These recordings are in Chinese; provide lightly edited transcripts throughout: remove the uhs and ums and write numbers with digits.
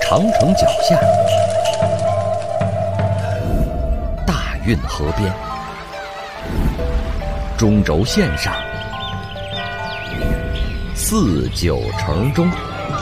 长城脚下，大运河边，中轴线上，四九城中，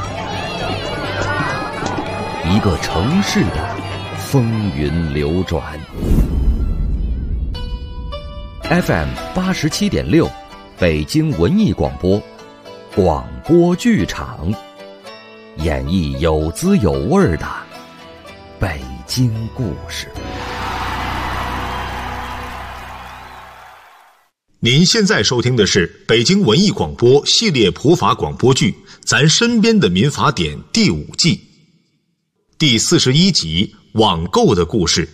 一个城市的风云流转。FM 87.6，北京文艺广播，广播剧场，演绎有滋有味的北京故事。 您现在收听的是北京文艺广播系列普法广播剧《咱身边的民法典》第5季第41集网购的故事。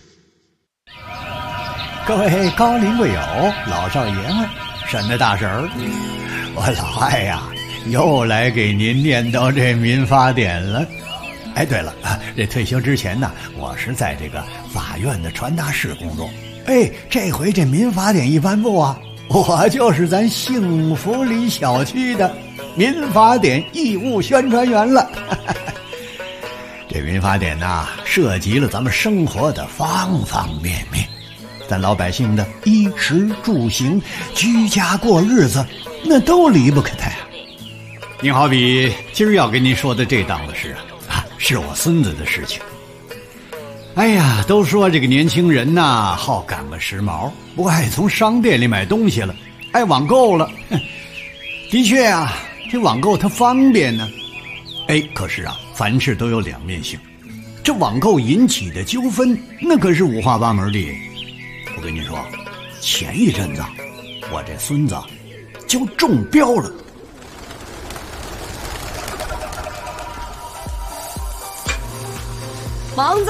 各位高龄贵友、老少爷们、婶子大婶儿，我老艾呀，又来给您念叨这民法典了。哎，对了，这退休之前呢，我是在这个法院的传达室工作。哎，这回这民法典一颁布啊，我就是咱幸福里小区的民法典义务宣传员了。这民法典呐，涉及了咱们生活的方方面面，咱老百姓的衣食住行、居家过日子，那都离不开它呀。您好比今儿要跟您说的这档子事啊，是我孙子的事情。哎呀，都说这个年轻人呐，好赶个时髦，不爱从商店里买东西了，爱网购了。的确啊，这网购它方便呢。哎，可是啊，凡事都有两面性，这网购引起的纠纷，那可是五花八门的。我跟你说，前一阵子我这孙子就中标了。 蒙子，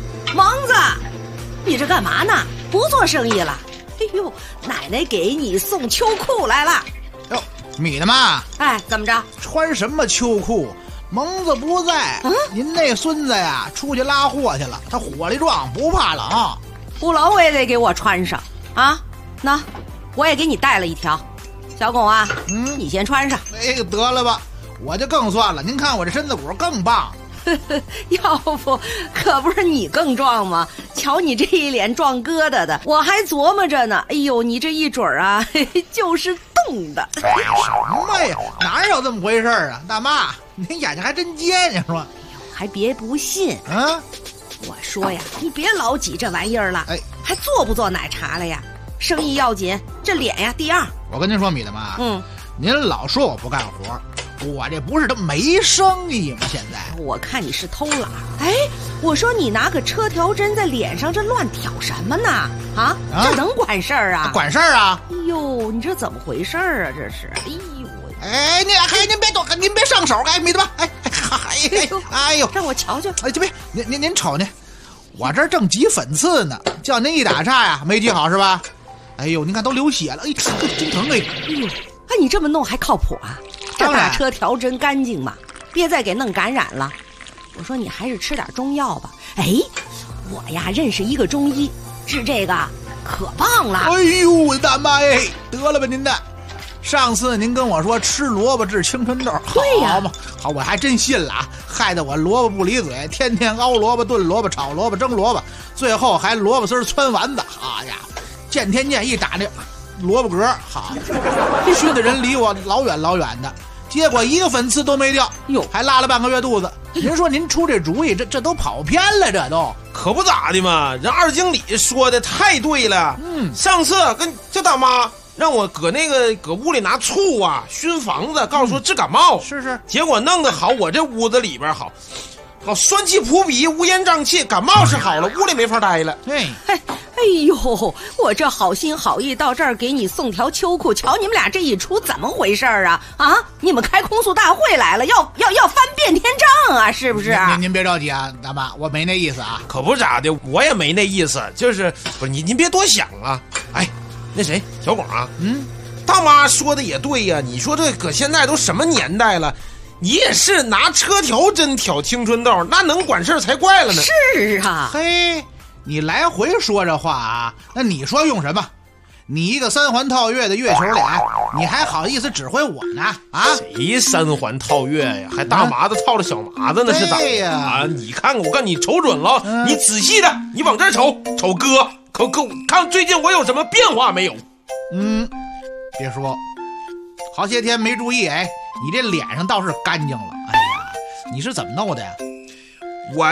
你这干嘛呢？不做生意了？哎呦，奶奶给你送秋裤来了。 哟，米的妈， 哎，怎么着？ 穿什么秋裤？蒙子不在，您那孙子呀，出去拉货去了，他火力壮，不怕冷。 不冷我也得给我穿上啊！那我也给你带了一条，小巩啊，你先穿上。 哎，得了吧，我就更算了。您看我这身子骨更棒。 要不可不是你更壮吗？瞧你这一脸壮疙瘩的，我还琢磨着呢。哎呦，你这一准啊，就是冻的。 什么呀？哪有这么回事啊？大妈，您眼睛还真尖，你说？ 还别不信啊！ 我说呀，你别老挤这玩意儿了。哎，还做不做奶茶了呀？生意要紧，这脸呀第二。 我跟您说，米大妈，您老说我不干活。我这不是都没生意吗？现在我看你是偷懒。哎，我说你拿个车条针在脸上这乱挑什么呢？啊，这能管事儿啊？ 管事儿啊！ 哎呦，你这怎么回事啊？这是，哎呦， 哎，您别动，您别上手，哎，米大妈，哎呦， 让我瞧瞧。 哎，这别，您瞅您，我这正挤粉刺呢，叫您一打岔呀，没挤好是吧？哎呦，您看都流血了，哎，真疼哎！ 哎呦，哎，你这么弄还靠谱啊？这大车条针干净嘛，别再给弄感染了。我说你还是吃点中药吧。哎，我呀认识一个中医，治这个可棒了。 哎呦，大妈哎，得了吧您的。上次您跟我说吃萝卜治青春痘， 对呀， 好，我还真信了啊，害得我萝卜不离嘴，天天熬萝卜、炖萝卜、炒萝卜、蒸萝卜，最后还萝卜丝汆丸子。好呀，见天见一打那萝卜格，好，熏的人离我老远老远的，结果一个粉刺都没掉，哟，还拉了半个月肚子。您说您出这主意，这都跑偏了，这都可不咋的嘛。人二经理说的太对了，上次跟这大妈让我搁屋里拿醋啊熏房子，告诉说治感冒， 是， 结果弄得好，我这屋子里边好酸气扑鼻，乌烟瘴气，感冒是好了，屋里没法待了。 哎呦，我这好心好意到这儿给你送条秋裤，瞧你们俩这一出，怎么回事啊？啊，你们开控诉大会来了，要翻遍天账啊，是不是？ 您别着急啊，大妈，我没那意思啊。 可不咋的，我也没那意思，就是不是您别多想啊。哎，那谁，小广啊，大妈说的也对呀，你说这搁现在都什么年代了？你也是拿车条针挑青春痘，那能管事才怪了呢。 是啊， 嘿，你来回说这话啊，那你说用什么？ 你一个三环套月的月球脸，你还好意思指挥我呢？啊？ 谁三环套月呀？还大麻子套着小麻子呢，是咋呀？ 啊！你看看，我看你瞅准了，你仔细的，你往这儿瞅，瞅哥，可看最近我有什么变化没有？ 别说，好些天没注意，哎，你这脸上倒是干净了。哎呀，你是怎么弄的呀？ 我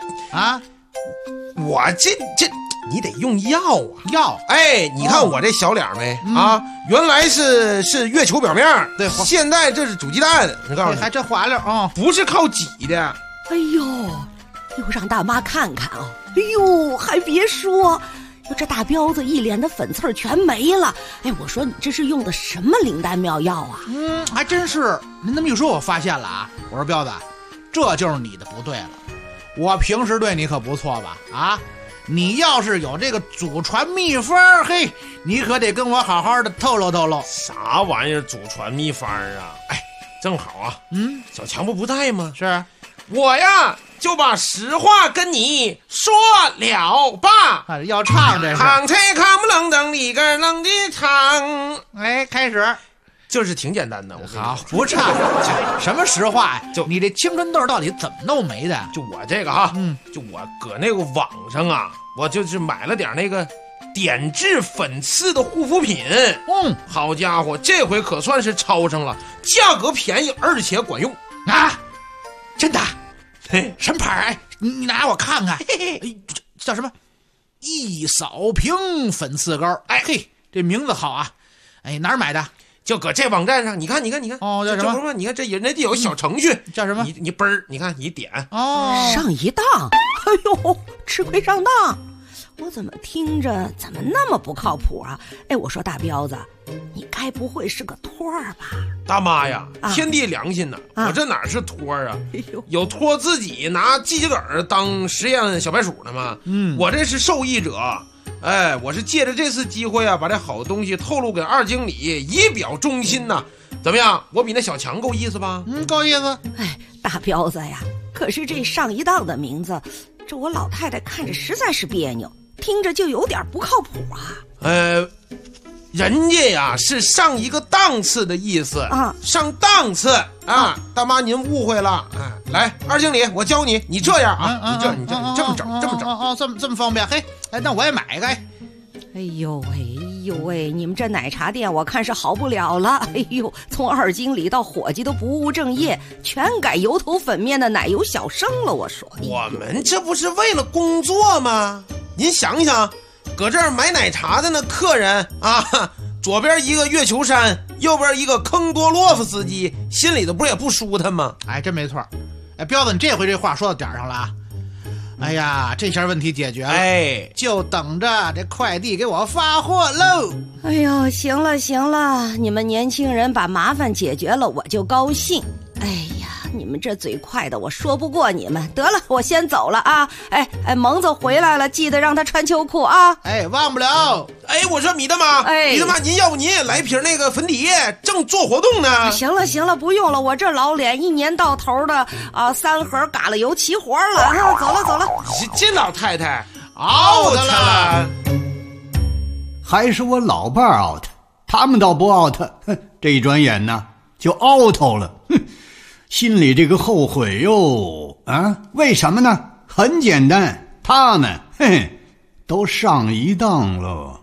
这你得用药啊！ 药， 哎，你看我这小脸没啊？原来是月球表面， 对， 现在这是煮鸡蛋。你告诉你， 还这滑溜啊， 不是靠挤的。 哎呦，又让大妈看看啊！哎呦，还别说，哟，这大彪子一脸的粉刺全没了。哎，我说你这是用的什么灵丹妙药啊？ 还真是。您这么一说，我发现了啊。我说彪子，这就是你的不对了。我平时对你可不错吧？啊？你要是有这个祖传秘方，嘿，你可得跟我好好的透露透露。 啥玩意儿祖传秘方啊？哎，正好啊，小强不在吗？ 是， 我呀就把实话跟你说了吧。 要唱这是。 唱菜看不冷等里个冷的唱。 哎，开始。 就是挺简单的，我好不唱什么实话呀？就你这青春痘到底怎么弄没的？ 就我这个哈，就我搁那个网上啊，我就是买了点那个点痣粉刺的护肤品。好家伙，这回可算是抄上了，价格便宜而且管用啊！真的？什么牌？哎，你拿我看看。叫什么？一扫平粉刺膏。哎嘿，这名字好啊！哎，哪儿买的？ 就搁这网站上，你看， 哦，叫什么？ 这不是你看这人家有小程序， 叫什么？ 你嘣儿，你看你点哦，上一当，哎呦，吃亏上当，我怎么听着怎么那么不靠谱啊？哎，我说大彪子，你该不会是个托儿吧？ 大妈呀，天地良心呐，我这哪是托儿啊？有托自己拿鸡鸡儿当实验小白鼠的吗？我这是受益者。哎，我是借着这次机会啊，把这好东西透露给二经理，以表忠心呐。怎么样？我比那小强够意思吧？ 够意思。 哎，大彪子呀，可是这上一当的名字，这我老太太看着实在是别扭，听着就有点不靠谱啊。 人家呀是上一个档次的意思啊，上档次啊。大妈您误会了。哎，来，二经理，我教你，你这样啊，你这么整， 这么方便。嘿，哎，那我也买一个。 哎呦喂，你们这奶茶店我看是好不了了。哎呦，从二经理到伙计都不务正业，全改油头粉面的奶油小生了。我说， 我们这不是为了工作吗？您想想，搁这儿买奶茶的那客人啊，左边一个月球山，右边一个坑多洛夫斯基，心里头不是也不舒坦吗？ 哎，真没错。哎，彪子，你这回这话说到点上了啊！哎呀，这下问题解决了，哎，就等着这快递给我发货喽！ 哎呦，行了，你们年轻人把麻烦解决了，我就高兴。哎呀，你们这嘴快的，我说不过你们。得了，我先走了啊！哎，蒙子回来了，记得让他穿秋裤啊！ 哎，忘不了。 哎，我说米大妈，米大妈，您要不您也来瓶那个粉底液，正做活动呢。 行了，不用了，我这老脸一年到头的3盒嘎啦油齐活了啊！走了。 这老太太 out 了， 还是我老伴儿 out， 他们倒不 out， 这一转眼呢就 out 了，心里这个后悔哟啊！为什么呢？很简单，他们都上一当了。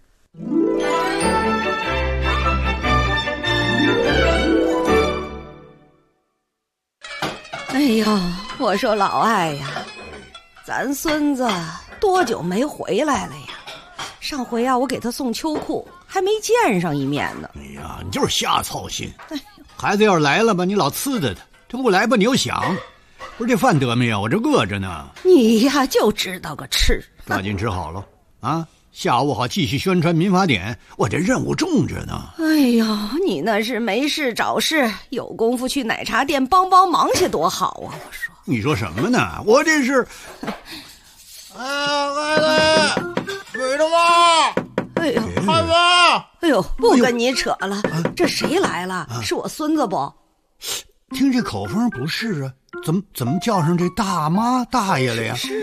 哎呀，我说老艾呀，咱孙子多久没回来了呀？上回啊，我给他送秋裤，还没见上一面呢。 哎呀，你就是瞎操心。孩子要是来了吧，你老呲着他；这不来吧，你又想。不是这饭得没有？我这饿着呢。 你呀，就知道个吃。 抓紧吃好了啊！下午好继续宣传民法典，我这任务重着呢。 哎呦，你那是没事找事，有功夫去奶茶店帮忙去多好啊！我说， 你说什么呢？我这是…… 孩子，水了吗？ 哎呦， 孩子， 哎呦，不跟你扯了，这谁来了？是我孙子不？ 听这口风不是啊？怎么叫上这大妈大爷了呀？ 是啊，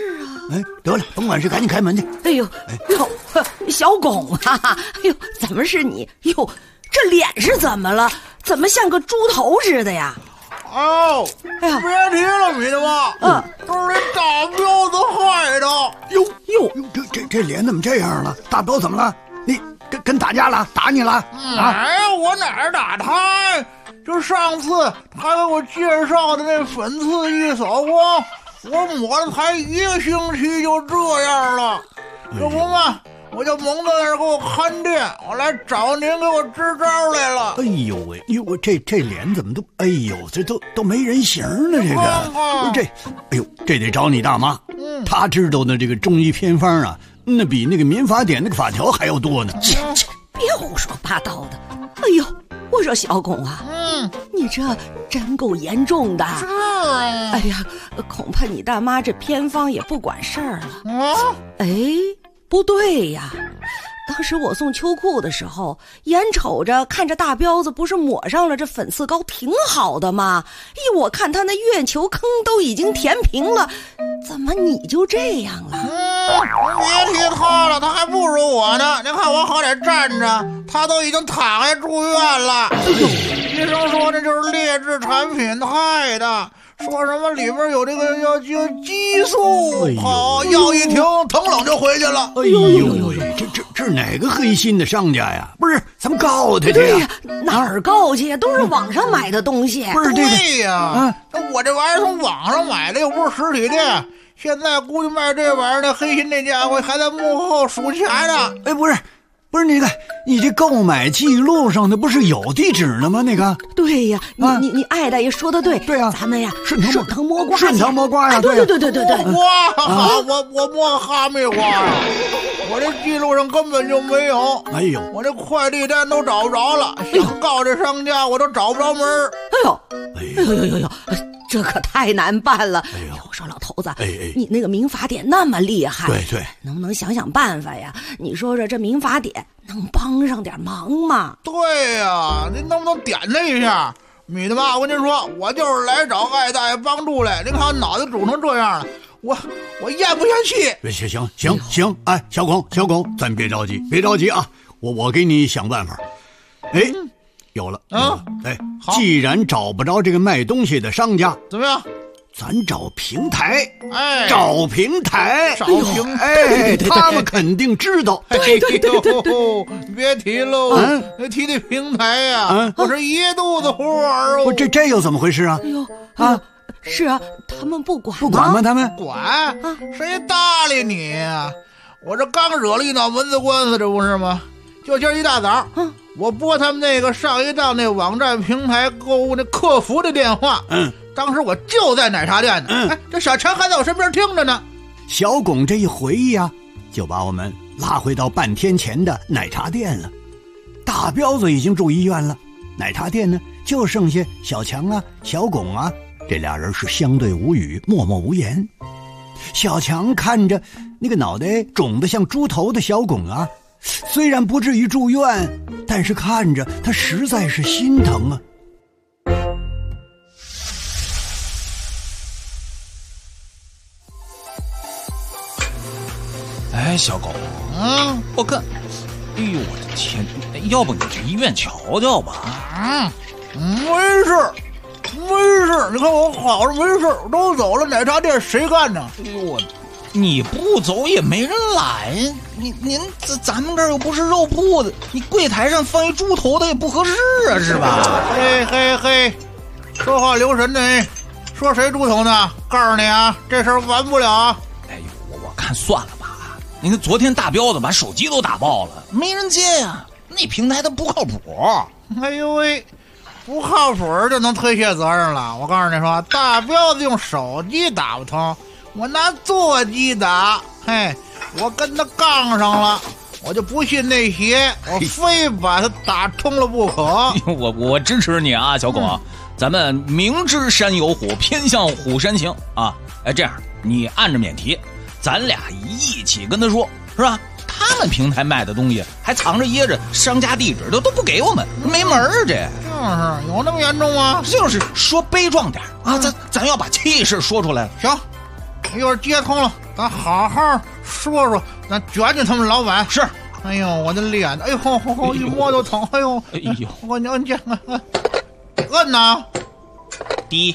哎，得了，甭管事，赶紧开门去。 哎呦，小巩啊，哎呦，怎么是你？哟，这脸是怎么了？怎么像个猪头似的呀？ 哦， 哎呀， 别提了，米大妈，都是这大彪子害的。 哟，这脸怎么这样了？大彪怎么了？你跟打架了？打你了？啊？ 哎呀，我哪儿打他呀？就上次他给我介绍的那粉刺一扫光，我抹了才1个星期就这样了。这不嘛，我就蒙在那儿给我看店，我来找您给我支招来了。 哎呦喂，我这脸怎么都，哎呦，这都没人形了，这个，哎呦，这得找你大妈，她知道的这个中医偏方啊，那比那个民法典那个法条还要多呢。 别胡说八道的。哎呦，我说小巩啊，你这真够严重的。 是啊。 哎呀，恐怕你大妈这偏方也不管事儿了。哎，不对呀，当时我送秋裤的时候，眼瞅着看着大彪子不是抹上了这粉刺膏挺好的吗？我看他那月球坑都已经填平了，怎么你就这样了？ 别提他了，他还不如我呢。你看我好歹站着，他都已经躺下住院了。医生说这就是劣质产品害的，说什么里边有这个要激素，好，药一停，腾冷就回去了。 哎呦，这哪个黑心的商家呀？不是，咱们告他去呀？ 对呀，哪儿告去呀？都是网上买的东西。 不是这个， 对呀，我这玩意儿从网上买的，又不是实体店。现在估计卖这玩意儿的黑心那家伙还在幕后数钱呢。 哎，不是那个，你这购买记录上的不是有地址呢吗？那个， 对呀，你艾大爷说的对， 对呀， 咱们呀顺藤摸瓜， 呀，对， 哇，我摸哈密瓜呀，我这记录上根本就没有。 哎呦， 我这快递单都找不着了，想告这商家我都找不着门。 哎呦，这可太难办了。哎呦，我说老头子，你那个民法典那么厉害， 对， 能不能想想办法呀？你说说这民法典能帮上点忙吗？ 对呀，您能不能点他一下？米大妈，我跟您说，我就是来找艾大爷帮助来。您看我脑袋肿成这样了，我咽不下气。 行，哎，小巩，咱别着急啊，我给你想办法。哎。有了既然找不着这个卖东西的商家， 怎么样？ 咱找平台， 找平台， 他们肯定知道。 对，别提喽，提那平台呀，我是一肚子火哦。 这又怎么回事啊？ 哎呦是啊，他们不管吗？他们管谁搭理你呀？我这刚惹了一脑门子官司，这不是吗？就今儿一大早，我拨他们那个上一当那网站平台购物那客服的电话，当时我就在奶茶店呢，这小陈还在我身边听着呢。 小巩这一回忆啊，就把我们拉回到半天前的奶茶店了。大彪子已经住医院了，奶茶店呢就剩下小强啊、小巩啊，这俩人是相对无语，默默无言。小强看着那个脑袋肿得像猪头的小巩啊，虽然不至于住院，但是看着他实在是心疼啊。 哎，小狗，我看，哎呦我的天，要不你去医院瞧瞧吧？ 没事，你看我好着没事，都走了，奶茶店谁干呢？ 哎呦我。你不走也没人来，您咱们这儿又不是肉铺子，你柜台上放一猪头的也不合适啊，是吧？ 嘿，说话留神呢，说谁猪头呢？告诉你啊，这事儿完不了啊！ 哎呦，我看算了吧。你看昨天大彪子把手机都打爆了，没人接呀，那平台它不靠谱。 哎呦喂，不靠谱就能推卸责任了？我告诉你说，大彪子用手机打不通。我拿座机打，我跟他杠上了，我就不信那邪，我非把他打通了不可。 我支持你啊，小狗，咱们明知山有虎，偏向虎山行啊！哎，这样你按着免提，咱俩一起跟他说，是吧？他们平台卖的东西还藏着掖着商家地址，都不给我们，没门儿这。 就是有那么严重吗？ 就是说悲壮点啊，咱要把气势说出来了。 行。一会儿接通了， 咱好好说说，咱卷卷他们老板。 是。 哎呦，我的脸！哎呦，一摸就疼！哎呦，我摁这摁呐， 滴，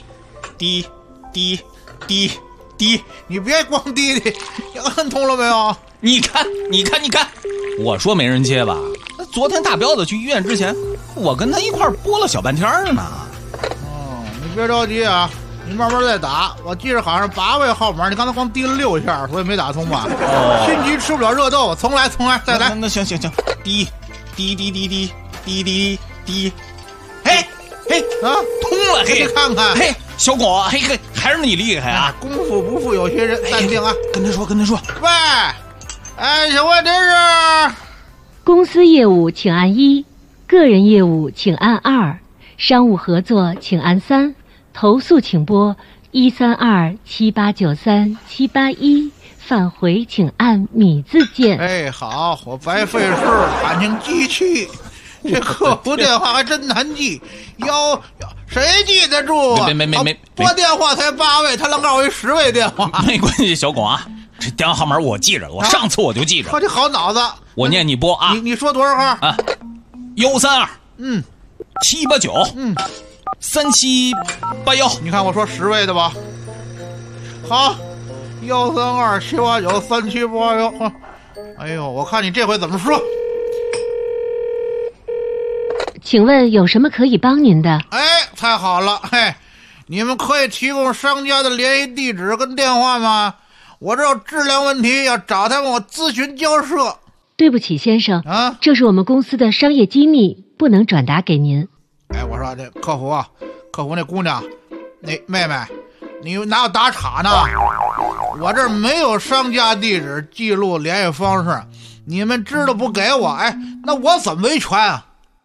你别光滴，你摁通了没有？ 你看，我说没人接吧？昨天大彪子去医院之前，我跟他一块拨了小半天呢。 哦，你别着急啊，你慢慢再打。我记着好像8位号码，你刚才光滴了6下，所以没打通吧？ 哦， 心急吃不了热豆腐，重来，再来。 那行，滴，嘿啊， 通了，嘿， 你看看， 嘿，小果，嘿，还是你厉害啊！ 功夫不负有些人，淡定啊， 跟他说。 喂，哎，请问这是？ 公司业务请按1，个人业务请按2，商务合作请按3，投诉请拨13278937881，返回请按米字键。 哎，好，我白费事了，感情机器。这客服电话还真难记，谁记得住啊？ 没， 拨电话才8位，他能告诉我10位电话？ 没关系，小巩啊，这电话号码我记着了，我上次我就记着。 你好脑子， 我念你拨啊。 你说多少号啊？132，789，3781。 你看我说10位的吧？好，13278937881。哎呦，我看你这回怎么说？ 请问有什么可以帮您的？ 哎，太好了，嘿，你们可以提供商家的联系地址跟电话吗？我这有质量问题，要找他们我咨询交涉。 对不起，先生， 啊， 这是我们公司的商业机密，不能转达给您。 哎，我说这客服那姑娘，那妹妹，你哪有打岔呢？我这没有商家地址记录联系方式，你们知道不给我，哎，那我怎么维权啊？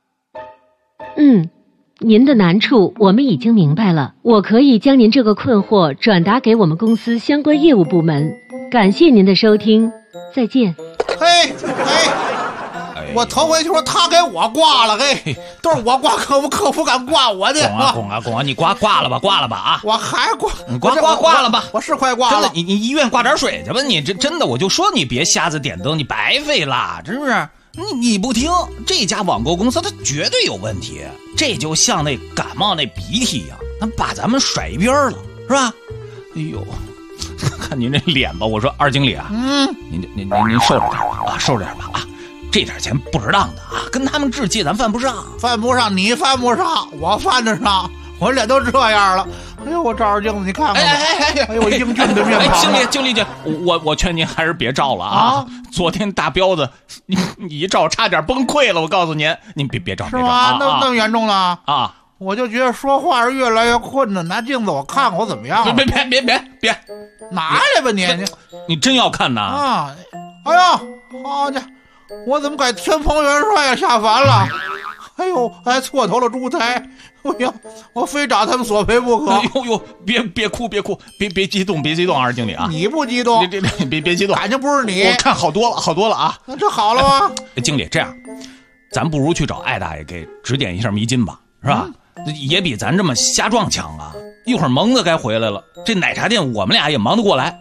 您的难处我们已经明白了，我可以将您这个困惑转达给我们公司相关业务部门。感谢您的收听，再见。 嘿，我头回就说他给我挂了，嘿，都是我挂客服，客服敢挂我的。 巩啊，你挂了吧啊！ 我还挂， 你挂了吧？ 我是快挂了。 真的，你医院挂点水去吧，你这真的，我就说你别瞎子点灯，你白费了，是不是？你不听，这家网购公司它绝对有问题，这就像那感冒那鼻涕一样，它把咱们甩一边了，是吧？哎呦，看您这脸吧，我说二经理啊，您收着点吧啊，收着点吧啊，这点钱不值当的啊，跟他们置气咱犯不上， 你犯不上，我犯得上，我脸都这样了。哎呦，我照着镜子你看看，哎呦，我英俊的面庞。 经理，我劝您还是别照了啊！昨天大彪子，你一照差点崩溃了，我告诉您别照， 是吗？那么严重呢？ 啊！ 我就觉得说话是越来越困难，拿镜子我看看我怎么样？ 别， 拿来吧你真要看呐？ 啊！哎呦，好家伙，我怎么改天蓬元帅呀？下凡了！哎呦，还错投了猪胎！哎呀，我非找他们索赔不可！ 哎呦，别哭，别激动，二经理啊！ 你不激动？ 别激动， 感情不是你。 我看好多了啊！ 那这好了吗？ 经理，这样，咱不如去找艾大爷给指点一下迷津吧，是吧？也比咱这么瞎撞强啊！一会儿蒙子该回来了，这奶茶店我们俩也忙得过来。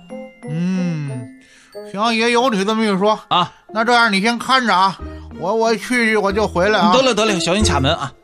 行，也有你这么一说啊。 那这样你先看着啊，我去我就回来啊。 得了，小心卡门啊。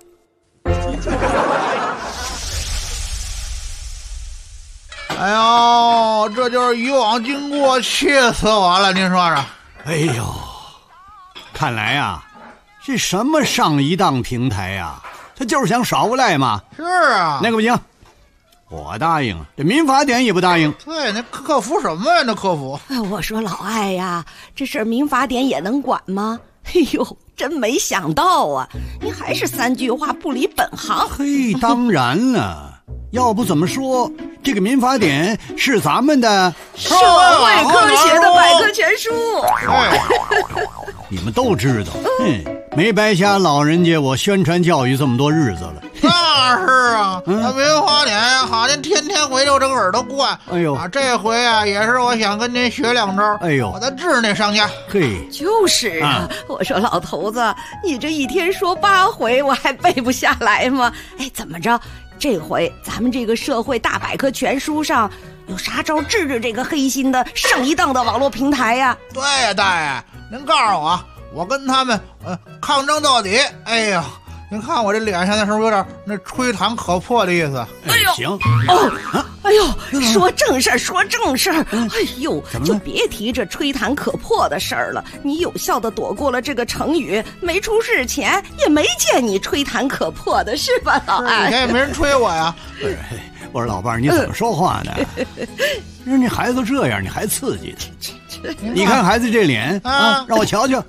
哎呦，这就是以往经过，气死我了！您说说。 哎呦，看来呀，这什么上一当平台呀，他就是想耍无赖嘛。 是啊， 那个不行，我答应了，这民法典也不答应。 对，那客服什么呀？那客服。 我说老艾呀，这事儿民法典也能管吗？哎呦，真没想到啊！你还是3句话不离本行。 嘿，当然了，要不怎么说这个民法典是咱们的社会科学的百科全书？ 你们都知道，没白瞎老人家我宣传教育这么多日子了。 那是啊，那民法典好像天天围着这个耳朵灌。哎呦，这回啊也是我想跟您学2招。哎呦，我再治那商家。 嘿， 就是啊，我说老头子，你这一天说8回，我还背不下来吗？哎，怎么着？这回咱们这个社会大百科全书上有啥招治这个黑心的上一当的网络平台呀？ 对呀，大爷，您告诉我跟他们抗争到底。哎呀，您看我这脸上的时候有点那吹弹可破的意思。 哎呦，行哎呦，说正事儿，说正事儿。哎呦，就别提这吹弹可破的事儿了。你有效的躲过了这个成语，没出事前也没见你吹弹可破的，是吧，老二？ 以前也没人吹我呀。 我说老伴儿，你怎么说话呢？人家孩子都这样，你还刺激他？你看孩子这脸啊，让我瞧瞧。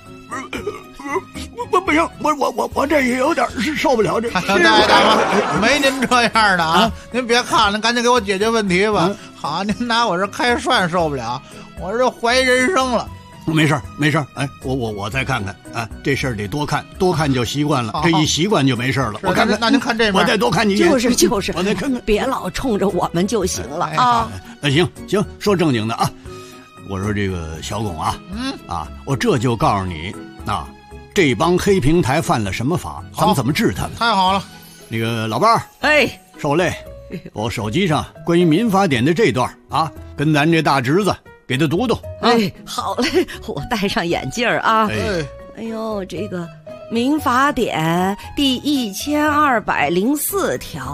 不行，我这也有点是受不了这。 大爷，没您这样的啊！您别看了，赶紧给我解决问题吧。好，您拿我这开涮受不了，我这怀疑人生了。 没事，哎，我再看看啊，这事儿得多看就习惯了，这一习惯就没事了。我看看， 那您看这边， 我再多看几眼。 就是， 我再看看， 别老冲着我们就行了啊。 行，说正经的啊。我说这个小巩啊，我这就告诉你啊，这帮黑平台犯了什么法，咱们怎么治他们？ 太好了， 那个老伴儿，受累，我手机上关于民法典的这段啊，跟咱这大侄子给他读读。 好嘞，我戴上眼镜啊。哎呦，这个民法典第1204条，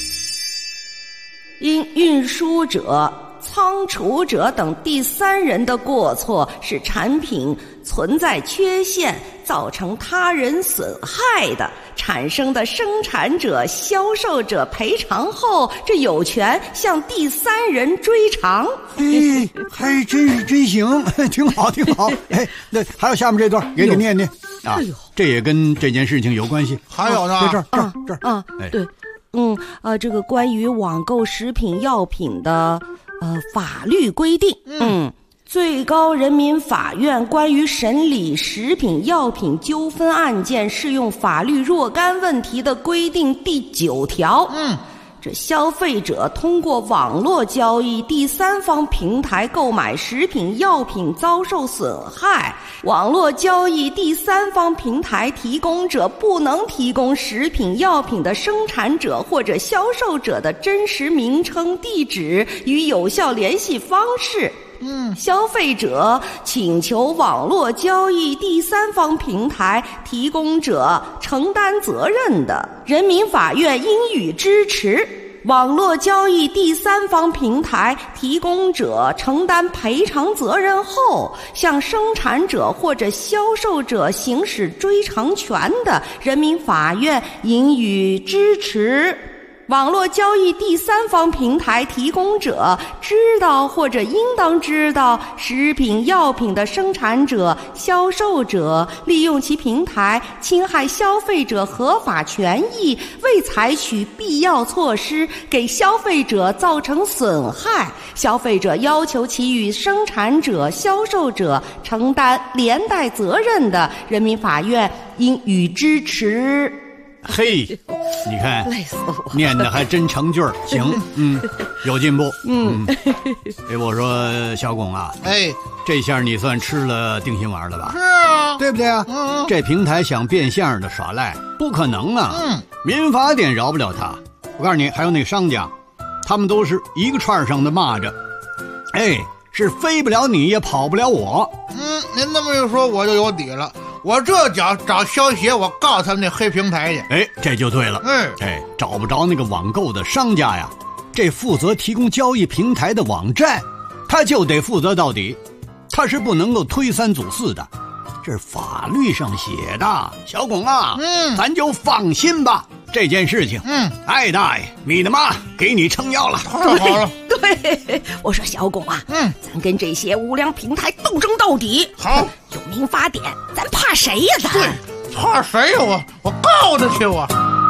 因运输者、仓储者等第三人的过错使产品存在缺陷，造成他人损害的，产生的生产者、销售者赔偿后，这有权向第三人追偿。 还真行，挺好。那还有下面这段，给你念念啊。这也跟这件事情有关系。 还有呢， 这儿对，这个关于网购食品药品的法律规定，最高人民法院关于审理食品药品纠纷案件适用法律若干问题的规定第9条，这消费者通过网络交易第三方平台购买食品药品遭受损害，网络交易第三方平台提供者不能提供食品药品的生产者或者销售者的真实名称、地址与有效联系方式。消费者请求网络交易第三方平台提供者承担责任的，人民法院应予支持。网络交易第三方平台提供者承担赔偿责任后，向生产者或者销售者行使追偿权的，人民法院应予支持。网络交易第三方平台提供者知道或者应当知道食品药品的生产者、销售者利用其平台侵害消费者合法权益，未采取必要措施给消费者造成损害，消费者要求其与生产者、销售者承担连带责任的，人民法院应予支持。 嘿，你看， 累死我， 念的还真成句儿，行，有进步，我说小巩啊，这下你算吃了定心丸了吧？ 是啊， 对不对啊？这平台想变相的耍赖，不可能啊！民法典饶不了他。我告诉你，还有那商家，他们都是一个串上的蚂蚱，是飞不了你也跑不了我。 您这么一说，我就有底了。我这找消协，我告他们那黑平台去。 这就对了。找不着那个网购的商家呀，这负责提供交易平台的网站，他就得负责到底，他是不能够推三阻四的，这是法律上写的。小巩啊，咱就放心吧。这件事情，大爷，你的妈给你撑腰了， 太好了。 对，我说小巩啊，咱跟这些无良平台斗争到底。 好， 有民法典，咱怕谁呀？咱对，怕谁呀？我告他去我。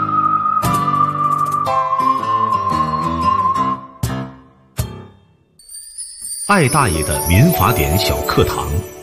艾大爷的民法典小课堂。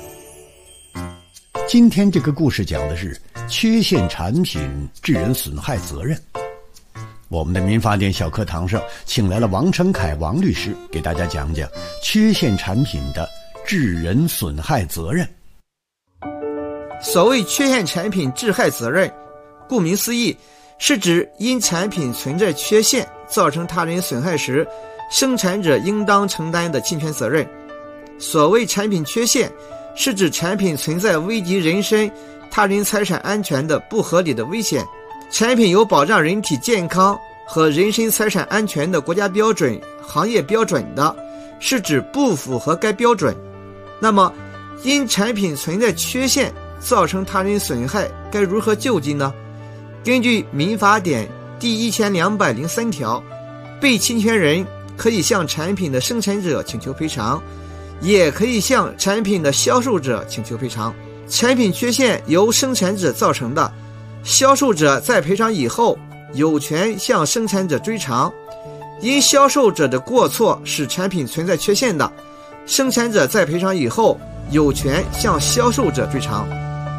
今天这个故事讲的是缺陷产品致人损害责任。我们的民法典小课堂上请来了王成凯王律师，给大家讲讲缺陷产品的致人损害责任。 所谓缺陷产品致害责任，顾名思义，是指因产品存在缺陷造成他人损害时， 生产者应当承担的侵权责任。所谓产品缺陷，是指产品存在危及人身、他人财产安全的不合理的危险，产品有保障人体健康和人身财产安全的国家标准、行业标准的，是指不符合该标准。那么因产品存在缺陷造成他人损害，该如何救济呢？根据民法典第1203条，被侵权人可以向产品的生产者请求赔偿，也可以向产品的销售者请求赔偿。产品缺陷由生产者造成的，销售者在赔偿以后有权向生产者追偿。因销售者的过错使产品存在缺陷的，生产者在赔偿以后有权向销售者追偿。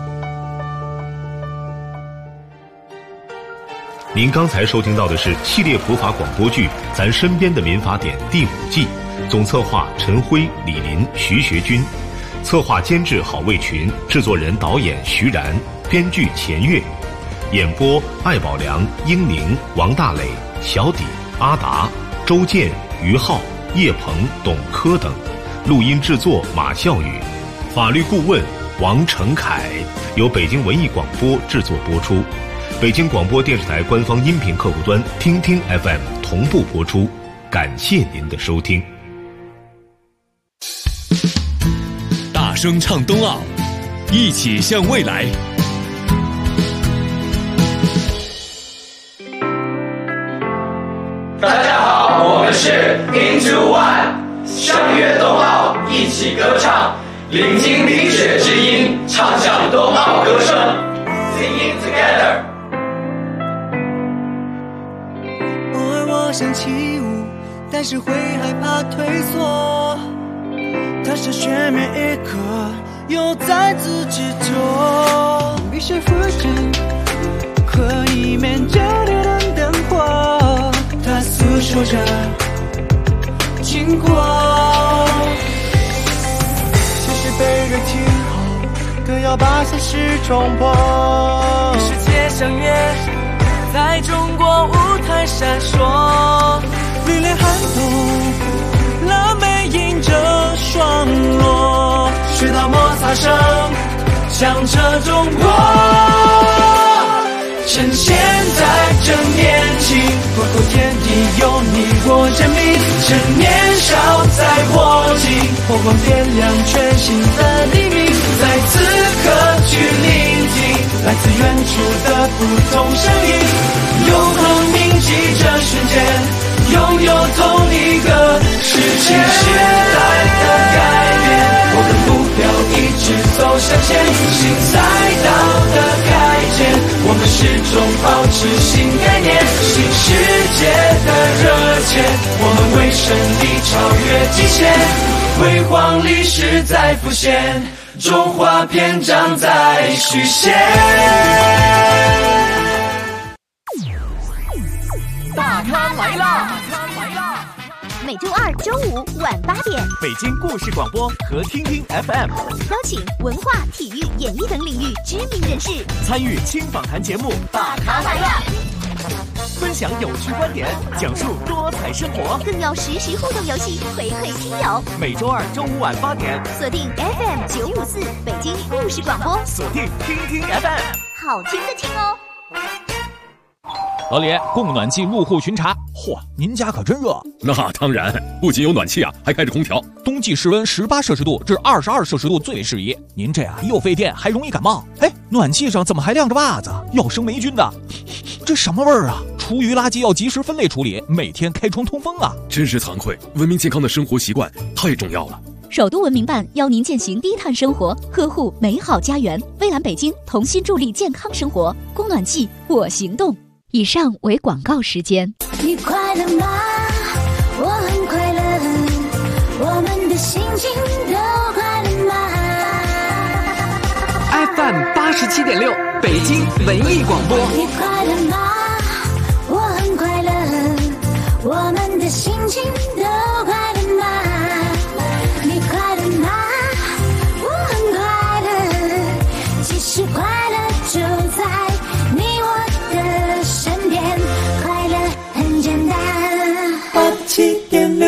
您刚才收听到的是系列普法广播剧《咱身边的民法典》第5季，总策划陈辉、李林、徐学军，策划监制郝卫群，制作人导演徐然，编剧钱月，演播艾宝良、英宁、王大磊、小底、阿达、周建、于浩、叶鹏、董科等，录音制作马笑宇，法律顾问王成凯，由北京文艺广播制作播出。北京广播电视台官方音频客户端听听 FM 同步播出，感谢您的收听。 大声唱冬奥，一起向未来。 大家好，我们是 Into One， 相约冬奥，一起歌唱，聆听冰雪之音，唱响冬奥歌声 ，Singing together。 我想起舞，但是会害怕退缩。它是全面一刻，又在自己做。雨水浮着，可以面着的灯火，它诉说着经过。其实被人听后，更要把现实冲破。世界相约。在中国舞台闪烁，历练寒冬，蓝莓迎着霜落，雪道摩擦声响彻中国。趁现在正年轻，广阔天地有你我证明。趁年少在握紧，火光点亮全新的黎明。在此刻去聆听来自远处的不同声音，永恒铭记这瞬间，拥有同一个世界。时代的改变，我的目标一直走向前，新赛道的开triển，我们始终保持新概念，新世界的热切，我们为胜利超越极限，辉煌历史在浮现，中华篇章在续写。 大咖来啦！每周二、周五晚8点， 北京故事广播和听听 FM 邀请文化、体育、演艺等领域知名人士参与轻访谈节目《 大咖来啦》， 分享有趣观点，讲述多彩生活， 更有实时互动游戏回馈听友。 每周二、周五晚8点， 锁定 FM 954北京故事广播， 锁定听听 FM， 好听的听哦。 老李，供暖气入户巡查。嚯，您家可真热。 那当然，不仅有暖气啊，还开着空调。 冬季室温18摄氏度至22摄氏度最适宜。您这样又费电，还容易感冒。哎，暖气上怎么还晾着袜子？要生霉菌的。这什么味儿啊？厨余垃圾要及时分类处理，每天开窗通风啊。 真是惭愧，文明健康的生活习惯太重要了。 首都文明办邀您践行低碳生活，呵护美好家园。蔚蓝北京同心助力健康生活，供暖气我行动。以上为广告时间。 你快乐吗？我很快乐，我们的心情都快乐吗 ？FM 87.6，北京文艺广播。 你快乐吗？我很快乐，我们的心情都快乐吗？你快乐吗？我很快乐，其实快乐就在你我的身边，快乐很简单。 87.6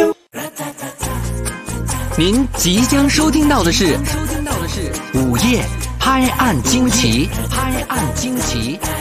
您即将收听到的是午夜拍案惊奇。